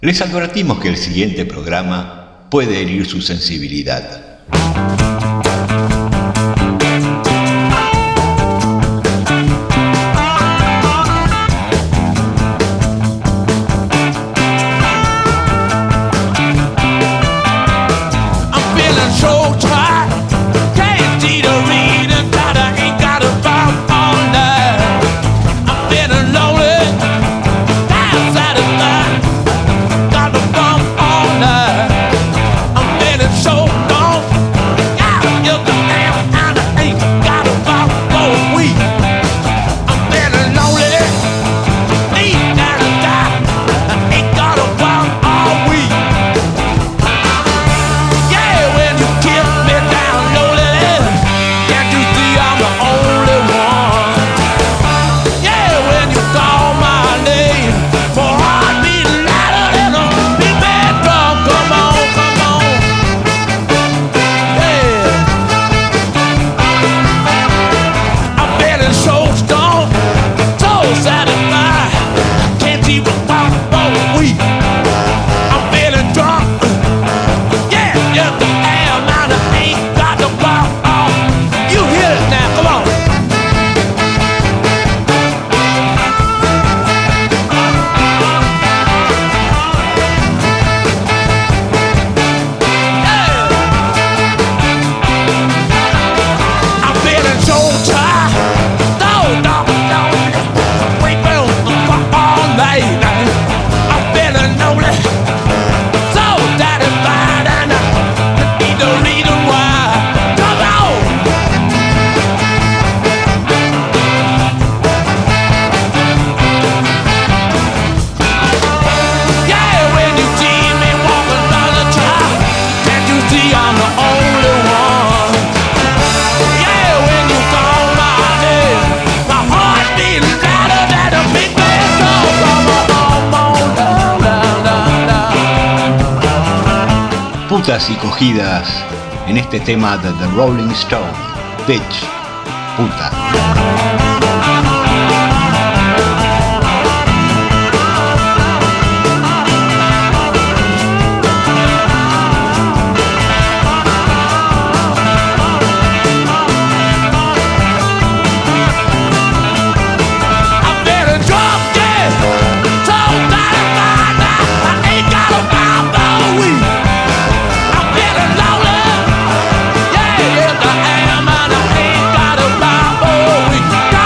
Les advertimos que el siguiente programa puede herir su sensibilidad. Putas y cogidas en este tema de The Rolling Stone, Bitch, puta. Yeah, I am, and I ain't got a Bible.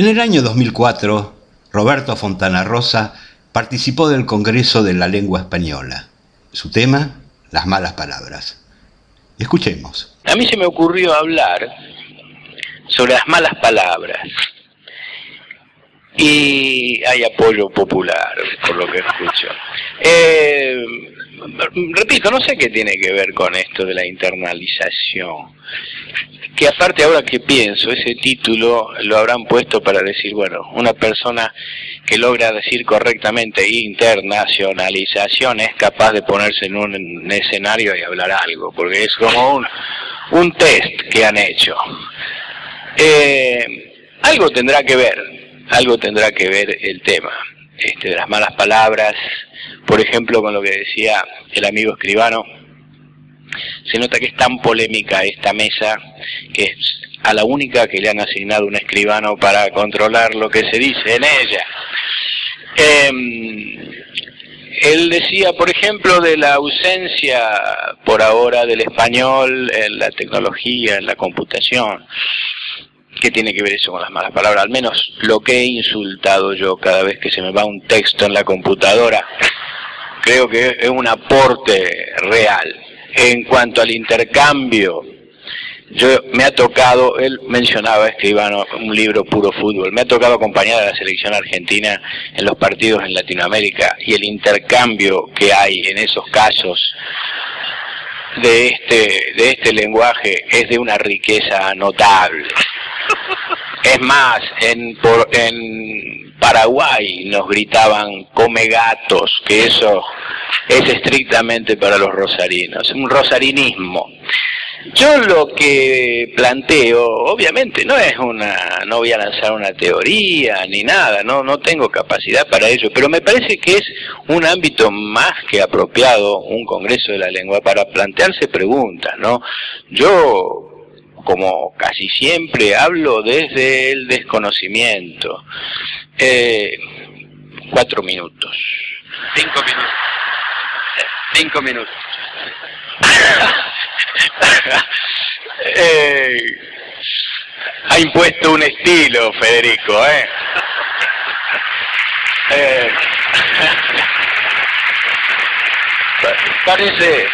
En el año 2004, Roberto Fontana Rosa participó del Congreso de la Lengua Española. Su tema, las malas palabras. Escuchemos. A mí se me ocurrió hablar sobre las malas palabras. Y hay apoyo popular, por lo que escucho. Repito, no sé qué tiene que ver con esto de la internalización. Que aparte, ahora que pienso, ese título lo habrán puesto para decir, bueno, una persona que logra decir correctamente internacionalización es capaz de ponerse en un escenario y hablar algo, porque es como un test que han hecho. Algo tendrá que ver el tema de las malas palabras, por ejemplo, con lo que decía el amigo escribano. Se nota que es tan polémica esta mesa que es a la única que le han asignado un escribano para controlar lo que se dice en ella. Él decía, por ejemplo, de la ausencia por ahora del español en la tecnología, en la computación. ¿Qué tiene que ver eso con las malas palabras? Al menos lo que he insultado yo cada vez que se me va un texto en la computadora, creo que es un aporte real. En cuanto al intercambio, me ha tocado, él mencionaba, escribano, un libro puro fútbol, me ha tocado acompañar a la selección argentina en los partidos en Latinoamérica, y el intercambio que hay en esos casos de este lenguaje es de una riqueza notable. Es más, en Paraguay nos gritaban come gatos, que eso es estrictamente para los rosarinos, un rosarinismo. Yo lo que planteo, obviamente, no voy a lanzar una teoría ni nada, no tengo capacidad para ello, pero me parece que es un ámbito más que apropiado, un Congreso de la Lengua, para plantearse preguntas, ¿no? Yo, como casi siempre, hablo desde el desconocimiento. 4 minutos. 5 minutos. Ha impuesto un estilo, Federico, parece...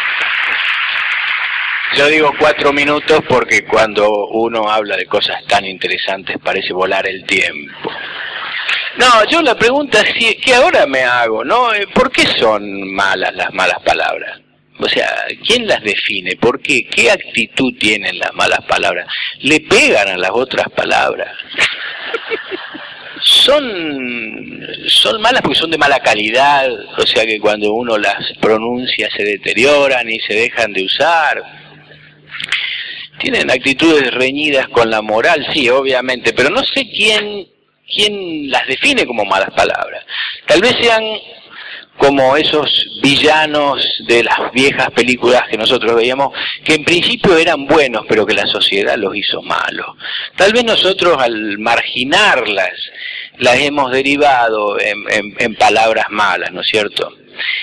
Yo digo 4 minutos porque cuando uno habla de cosas tan interesantes parece volar el tiempo. No, yo la pregunta es que ahora me hago, ¿no? ¿Por qué son malas las malas palabras? O sea, ¿quién las define? ¿Por qué? ¿Qué actitud tienen las malas palabras? ¿Le pegan a las otras palabras? Son malas porque son de mala calidad, o sea que cuando uno las pronuncia se deterioran y se dejan de usar. Tienen actitudes reñidas con la moral, sí, obviamente, pero no sé quién las define como malas palabras. Tal vez sean como esos villanos de las viejas películas que nosotros veíamos, que en principio eran buenos, pero que la sociedad los hizo malos. Tal vez nosotros, al marginarlas, las hemos derivado en palabras malas, ¿no es cierto?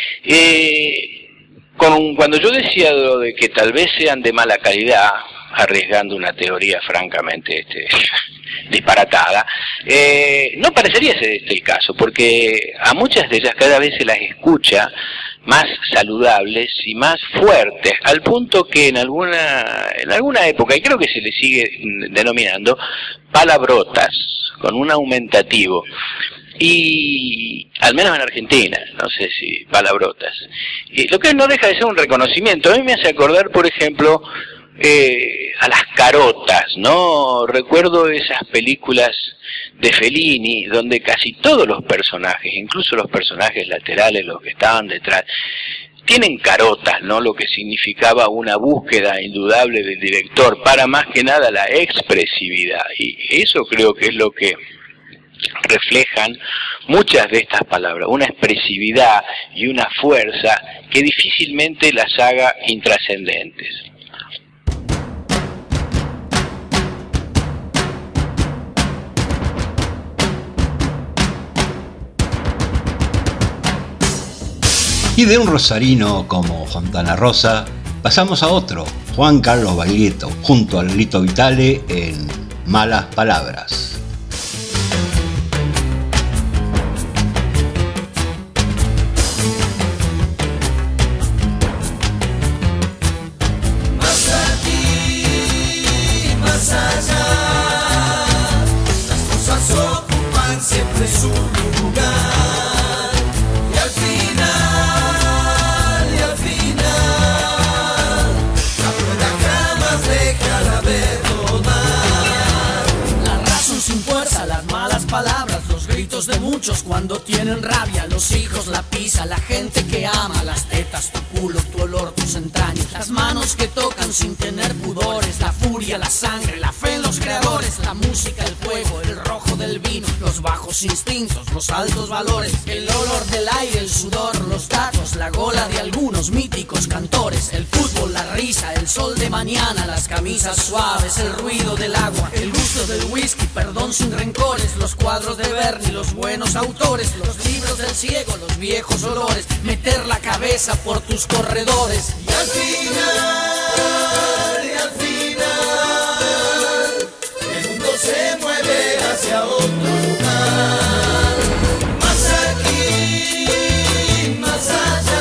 Cuando yo decía lo de que tal vez sean de mala calidad, arriesgando una teoría francamente disparatada, no parecería ser el caso, porque a muchas de ellas cada vez se las escucha más saludables y más fuertes, al punto que en alguna época, y creo que se le sigue denominando palabrotas, con un aumentativo, y al menos en Argentina, no sé si palabrotas, lo que no deja de ser un reconocimiento. A mí me hace acordar, por ejemplo, a las carotas, ¿no? Recuerdo esas películas de Fellini donde casi todos los personajes, incluso los personajes laterales, los que estaban detrás, tienen carotas, ¿no? Lo que significaba una búsqueda indudable del director para más que nada la expresividad, y eso creo que es lo que reflejan muchas de estas palabras, una expresividad y una fuerza que difícilmente las haga intrascendentes. Y de un rosarino como Fontana Rosa, pasamos a otro, Juan Carlos Baglietto, junto a Lito Vitale en Malas Palabras. palabras, los gritos de muchos cuando tienen rabia. Los hijos, la pizza, la gente que ama, las tetas, tu culo, tu olor, tus entrañas, las manos que tocan sin tener pudores, la furia, la sangre, la fe en los creadores, la música, el fuego, el rojo del vino, los bajos instintos, los altos valores, el olor del aire, el sudor, los tacos, la gola de algunos míticos cantores, el fútbol, la risa, el sol de mañana, las camisas suaves, el ruido del agua, el gusto del whisky, perdón sin rencores, los cuadros de Berni, los buenos autores, los libros del ciego, los viejos olores, meter la cabeza por tus corredores. Y al final, el mundo se mueve hacia otro lugar. Más aquí, más allá,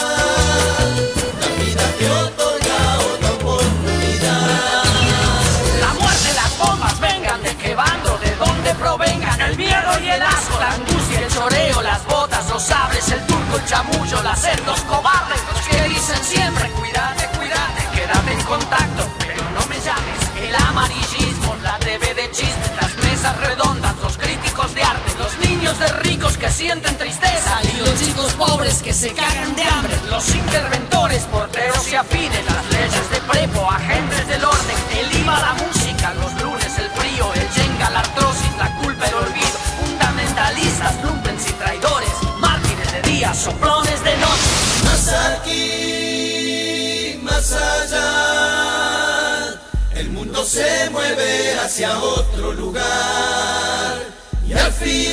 la vida te otorga otra oportunidad. La muerte, las bombas, vengan de qué bando, de dónde provengan, el miedo y el asco, la angustia, el choreo, las botas, los sabres, el turco, el chamullo, las sed, los cobardes, los que dicen siempre, cuídate, cuídate, quédate en contacto, pero no me llames, el amarillismo, la TV de chismes, las mesas redondas, los críticos de arte, los niños de ricos que sienten tristeza y los chicos pobres que se cagan de hambre, los interventores, porteros y afines, las leyes de prepo, agentes del orden, el IVA, la música, los lunes, el frío, el yenga, la artrosis, la culpa, el olvido, fundamentalistas, lumpens y traidores, mártires de día, soplones de noche. Más aquí, más allá, el mundo se mueve hacia otro lugar. Y al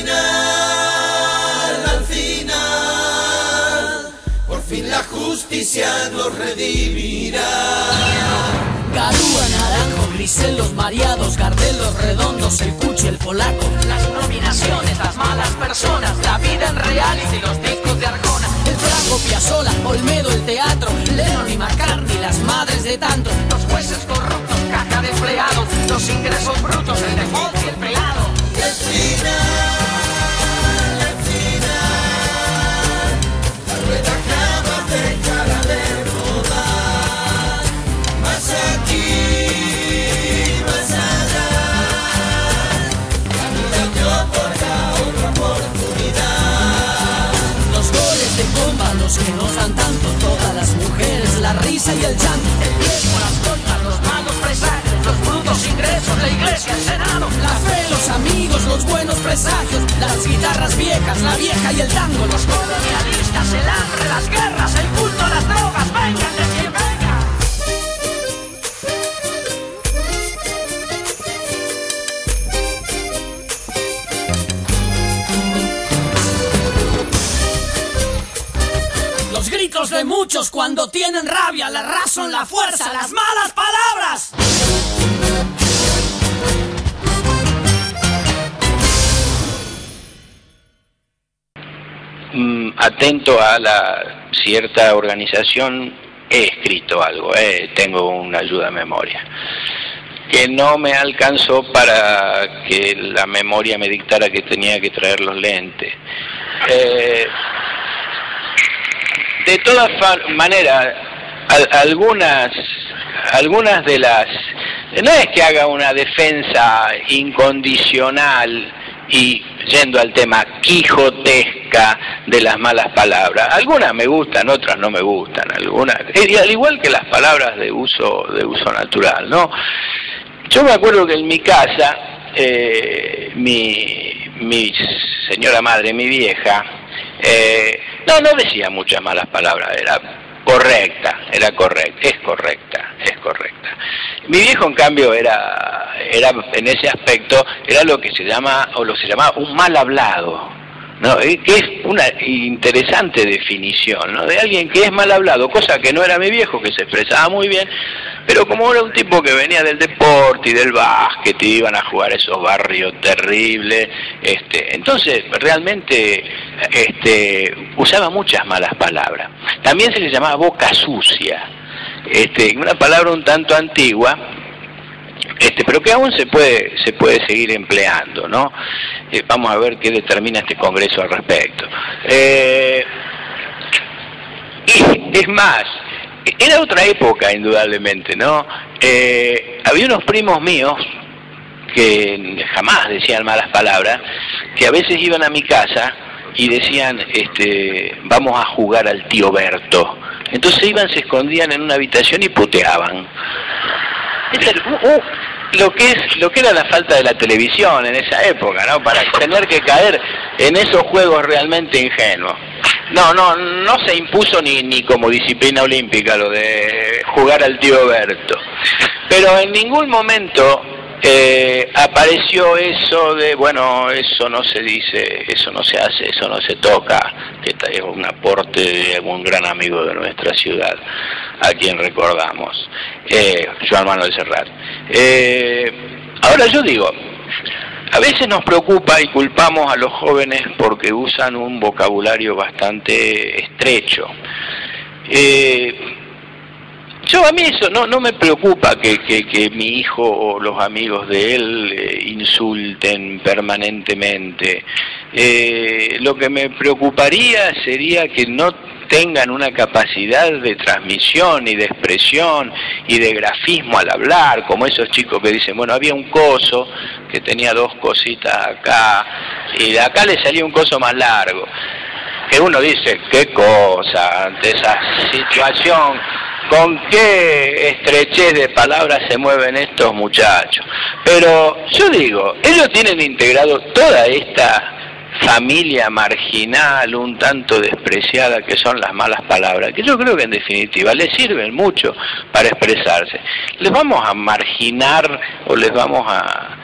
final, por fin la justicia nos redimirá. Garúa, naranjo, grisel, los mareados, Gardel, los redondos, el cuchi, el polaco, las nominaciones, las malas personas, la vida en reality, los discos de Arjona, el Franco, Piazzolla, Olmedo, el teatro, Lennon y McCartney, las madres de tantos, los jueces corruptos, caja de empleados, los ingresos brutos, el default y el pelado. Y al final, la rueda jamás dejará de rodar. Más aquí, más allá, la vida te otorga otra oportunidad. Los goles de bomba, los que no dan tanto, todas las mujeres, la risa y el llanto, el tiempo, las colmas, los malos presagios, los brutos ingresos, la iglesia, el senado, la fe, los amigos, los buenos presagios, las guitarras viejas, la vieja y el tango, los colonialistas, el hambre, las guerras, el culto, las drogas, vengan de quien venga. Los gritos de muchos cuando tienen rabia, la razón, la fuerza, las malas palabras. Atento a la cierta organización, he escrito algo, tengo una ayuda a memoria, que no me alcanzó para que la memoria me dictara que tenía que traer los lentes. De todas maneras, algunas de las... No es que haga una defensa incondicional y, yendo al tema, quijotesca de las malas palabras. Algunas me gustan, otras no me gustan, algunas, al igual que las palabras de uso natural, ¿no? Yo me acuerdo que en mi casa, mi señora madre, mi vieja, no decía muchas malas palabras, es correcta. Mi viejo, en cambio, era en ese aspecto, era lo que se llamaba un mal hablado, ¿no? Que es una interesante definición, ¿no? De alguien que es mal hablado, cosa que no era mi viejo, que se expresaba muy bien, pero como era un tipo que venía del deporte y del básquet y iban a jugar esos barrios terribles, entonces realmente usaba muchas malas palabras. También se le llamaba boca sucia, una palabra un tanto antigua, pero que aún se puede seguir empleando, ¿no? Vamos a ver qué determina este Congreso al respecto. Y es más, era otra época indudablemente, ¿no? Había unos primos míos que jamás decían malas palabras, que a veces iban a mi casa y decían, vamos a jugar al tío Berto. Entonces iban, se escondían en una habitación y puteaban. Lo que era la falta de la televisión en esa época, ¿no? Para tener que caer en esos juegos realmente ingenuos. No se impuso ni como disciplina olímpica lo de jugar al tío Berto. Pero en ningún momento apareció eso de, bueno, eso no se dice, eso no se hace, eso no se toca, que es un aporte de un gran amigo de nuestra ciudad, a quien recordamos, Joan Manuel Serrat. Ahora yo digo, a veces nos preocupa y culpamos a los jóvenes porque usan un vocabulario bastante estrecho. A mí eso no me preocupa que mi hijo o los amigos de él insulten permanentemente. Lo que me preocuparía sería que no tengan una capacidad de transmisión y de expresión y de grafismo al hablar, como esos chicos que dicen, bueno, había un coso que tenía 2 cositas acá y de acá le salía un coso más largo. Que uno dice, qué cosa, ante esa situación, con qué estrechez de palabras se mueven estos muchachos. Pero yo digo, ellos tienen integrado toda esta familia marginal, un tanto despreciada, que son las malas palabras, que yo creo que en definitiva les sirven mucho para expresarse. ¿Les vamos a marginar o les vamos a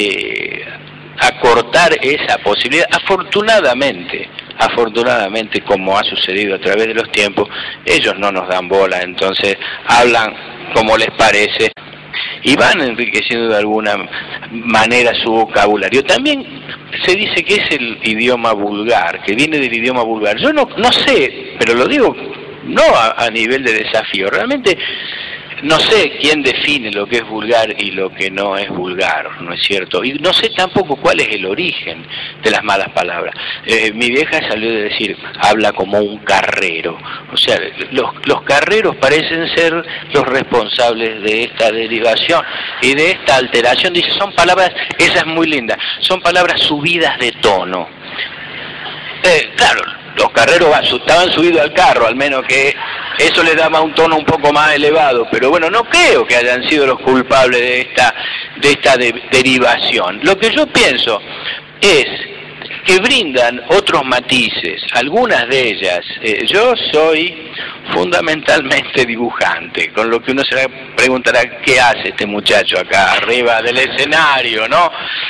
cortar esa posibilidad? Afortunadamente, como ha sucedido a través de los tiempos, ellos no nos dan bola, entonces hablan como les parece y van enriqueciendo de alguna manera su vocabulario. También se dice que es el idioma vulgar, que viene del idioma vulgar. Yo no sé, pero lo digo no a nivel de desafío, realmente no sé quién define lo que es vulgar y lo que no es vulgar, ¿no es cierto? Y no sé tampoco cuál es el origen de las malas palabras. Mi vieja salió de decir, habla como un carrero. O sea, los carreros parecen ser los responsables de esta derivación y de esta alteración. Dice, son palabras, esa es muy linda, son palabras subidas de tono. Claro, los carreros estaban subidos al carro, al menos que eso le daba un tono un poco más elevado, pero bueno, no creo que hayan sido los culpables de esta derivación. Lo que yo pienso es que brindan otros matices, algunas de ellas. Yo soy fundamentalmente dibujante, con lo que uno se preguntará, ¿qué hace este muchacho acá arriba del escenario, no?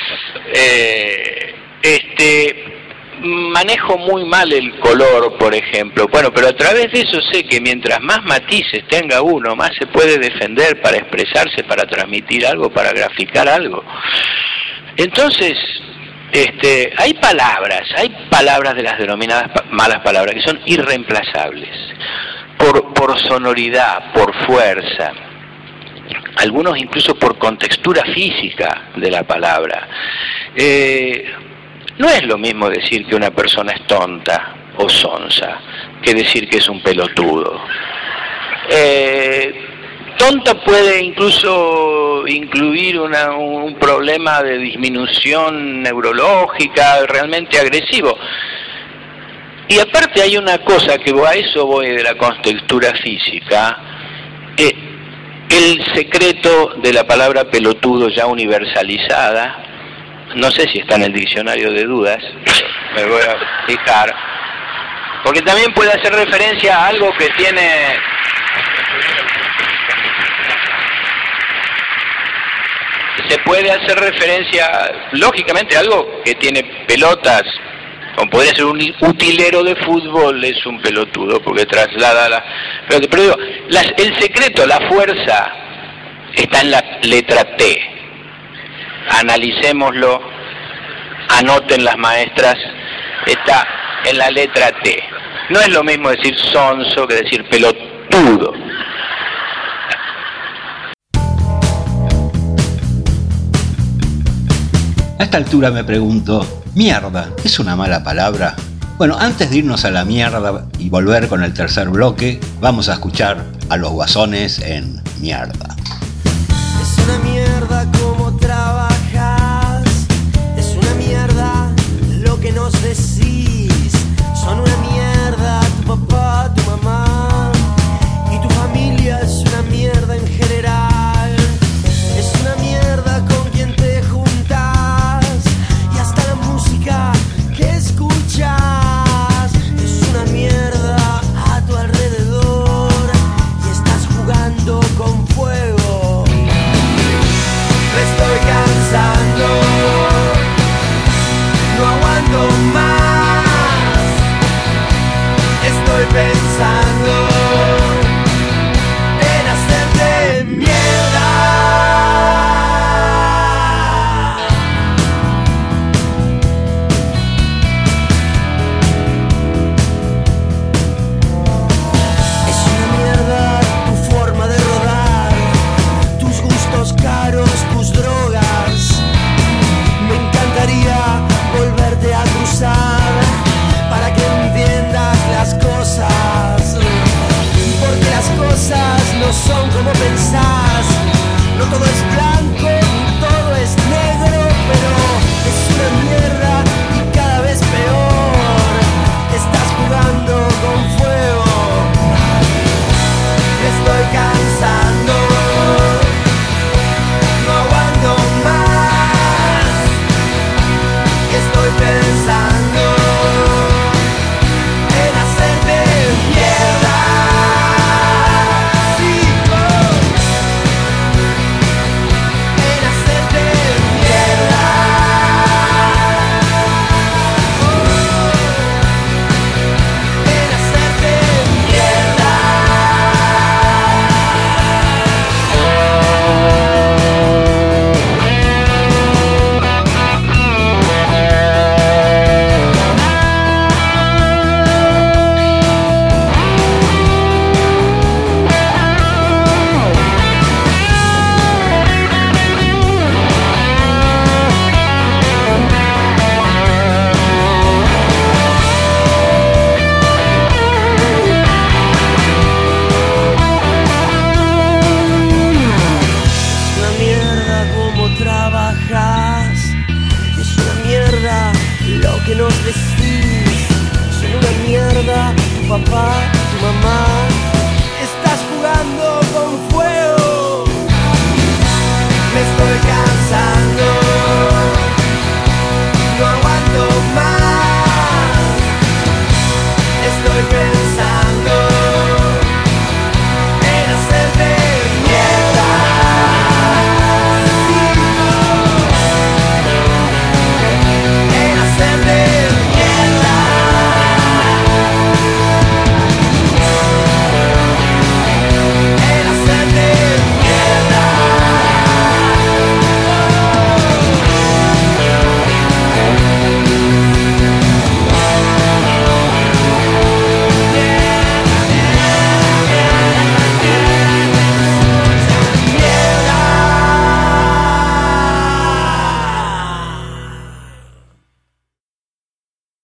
Manejo muy mal el color, por ejemplo. Bueno, pero a través de eso sé que mientras más matices tenga uno, más se puede defender para expresarse, para transmitir algo, para graficar algo. Entonces, hay palabras de las denominadas malas palabras que son irreemplazables, por sonoridad, por fuerza, algunos incluso por contextura física de la palabra. No es lo mismo decir que una persona es tonta o sonsa que decir que es un pelotudo. Tonta puede incluso incluir un problema de disminución neurológica realmente agresivo. Y aparte hay una cosa que a eso voy de la contextura física, el secreto de la palabra pelotudo ya universalizada. No sé si está en el diccionario de dudas, me voy a fijar, porque también puede hacer referencia a algo que tiene... Se puede hacer referencia, lógicamente, a algo que tiene pelotas, como podría ser un utilero de fútbol, es un pelotudo, porque traslada la... Pero digo, el secreto, la fuerza, está en la letra T. Analicémoslo, anoten las maestras, está en la letra T. No es lo mismo decir sonso que decir pelotudo. A esta altura me pregunto, ¿mierda es una mala palabra? Bueno, antes de irnos a la mierda y volver con el tercer bloque, vamos a escuchar a los Guasones en Mierda.